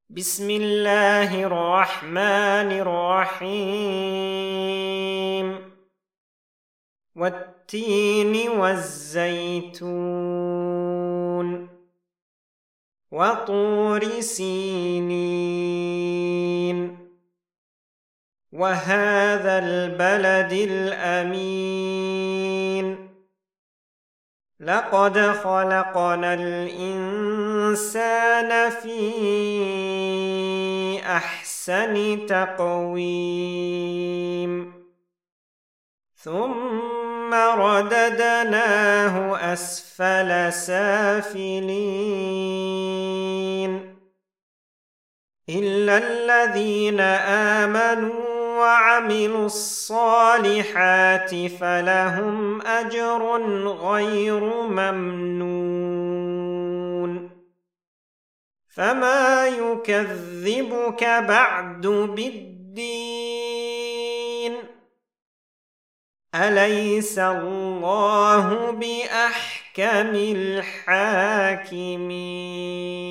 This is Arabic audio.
بسم الله الرحمن الرحيم والتين والزيتون وطور سينين وهذا البلد الأمين لقد خلقنا الإنسان في أحسن تقويم ثم رددناه أسفل سافلين إلا الذين آمنوا وعملوا الصالحات فلهم أجر غير ممنون فما يكذبك بعد بالدين أليس الله بأحكم الحاكمين